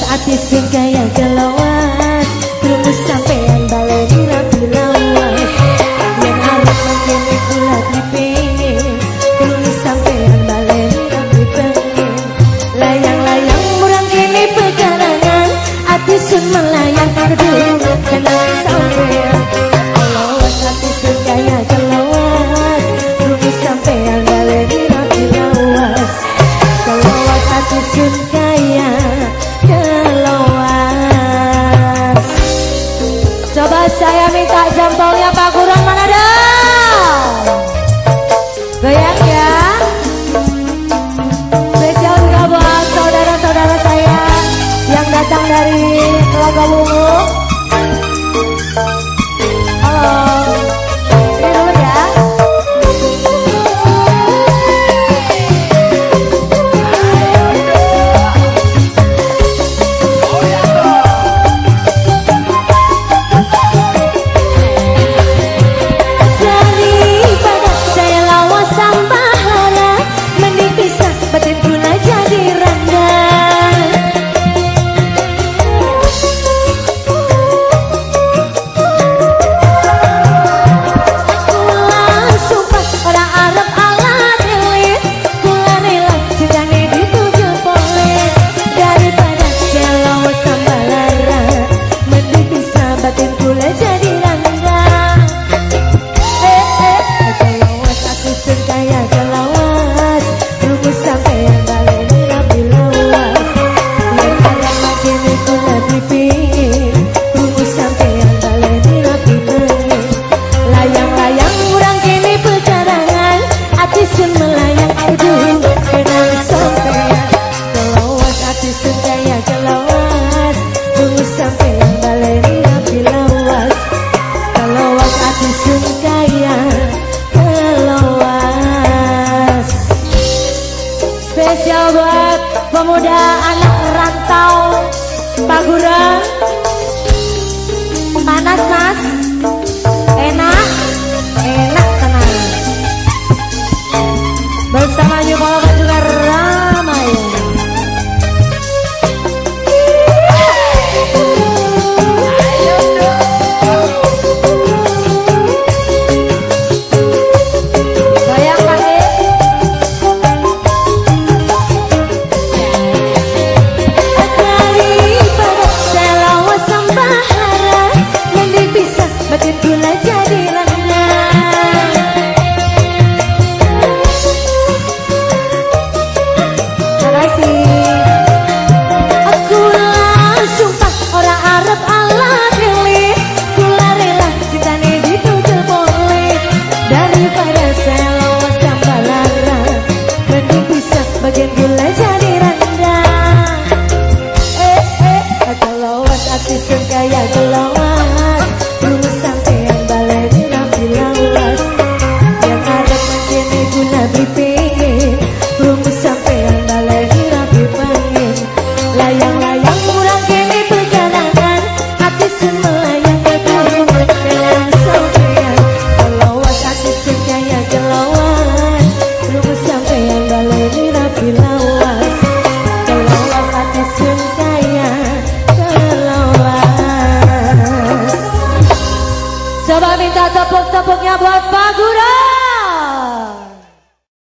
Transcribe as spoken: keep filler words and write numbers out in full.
ati sing kaya kelawas terus sampean baleni rapi lawas yang arep mengkene kula dipengin terus sampean baleni rapi pengen layang-layang murang kene pekarangan ati sun melayang kedung kenal sampean kelawas ati sing kaya kelawas terus sampean baleni rapi lawas kelawas ati sun kaya keluas. Coba saya minta jempolnya Pak Kurang mana dong? Goyang ya. Spesial juga buat saudara-saudara saya yang datang dari Logowungu. Halo. Ini dulu ya. Spesial buat pemuda anak rantau Pak Gurang. Panas mas? Enak? Enak tenang. Bersama Yukolokan juga ramai. Coba minta tepuk-tepuknya buat Pak Gurang.